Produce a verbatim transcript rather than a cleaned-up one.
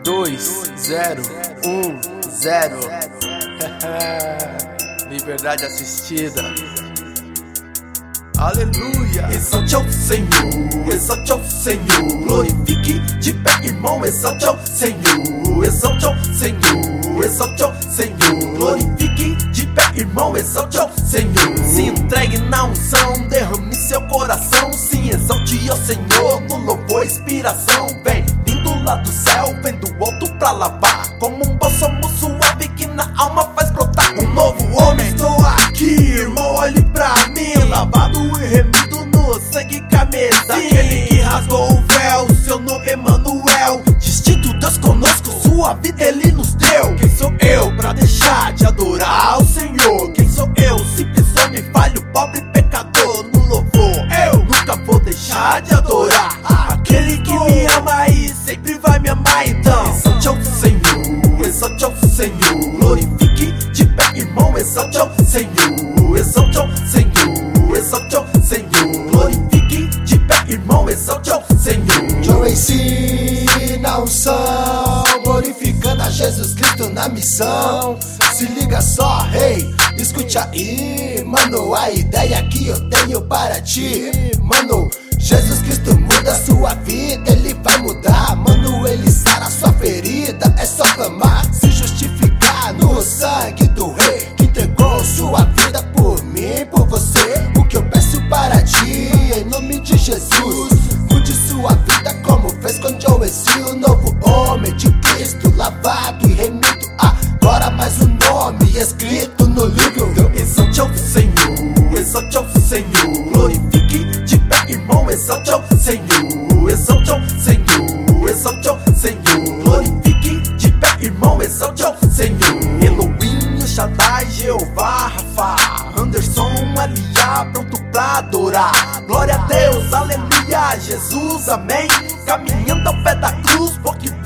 dois, zero, um, zero. Liberdade assistida. Aleluia. Exalte ao Senhor, exalte ao Senhor. Glorifique de pé, irmão, exalte ao Senhor. Exalte ao Senhor, exalte ao Senhor. Glorifique de pé, irmão, exalte ao Senhor. Se entregue na unção, derrame seu coração. Se exalte ao Senhor, no louvor, inspiração. Vem vindo lá do céu, vem do alto pra lavar. Como um bálsamo suave que na alma faz brotar um novo homem. Estou aqui, irmão, olhe pra mim. Lavado e remido no sangue camisa. Daquele que rasgou o véu, seu nome é Emanuel. Distinto Deus conosco, sua vida ele nos deu. Quem sou eu pra deixar de adorar o Senhor? Quem sou eu, simples homem falho, pobre pecador no louvor? Eu nunca vou deixar de adorar aquele que me ama e sempre vai me amar. Então exalte ao Senhor, exalte ao Senhor. Glorifique de pé, irmão, exalte ao Senhor. Exalte ao Senhor, exalte ao Senhor. Glorifique de pé, irmão, exalte ao Senhor. Joe A C na unção, glorificando a Jesus Cristo na missão. Se liga só, hey, escute aí, mano, a ideia que eu tenho para ti. Mano, Jesus Cristo muda sua vida, ele vai mudar. Mano, ele sara sua ferida, é só clamar, se justificar no sangue do rei que entregou sua vida por mim, por você. O que eu peço para ti, em nome de Jesus, mude sua vida como fez com Joe A C, o novo homem de Cristo, lavado e remido. Agora mais um nome escrito no livro. Então exalte ao Senhor, exalte ao Senhor. Glorifique de pé, irmão, exalte ao Senhor. Exalte ao Senhor, exalte ao Senhor. Glorifique de pé, irmão, exalte ao Senhor. Elohim, Shaddai, Jeová, Rafa, Anderson, Aliá, pronto pra adorar. Glória a Deus, aleluia, Jesus, amém. Caminhando ao pé da cruz, porque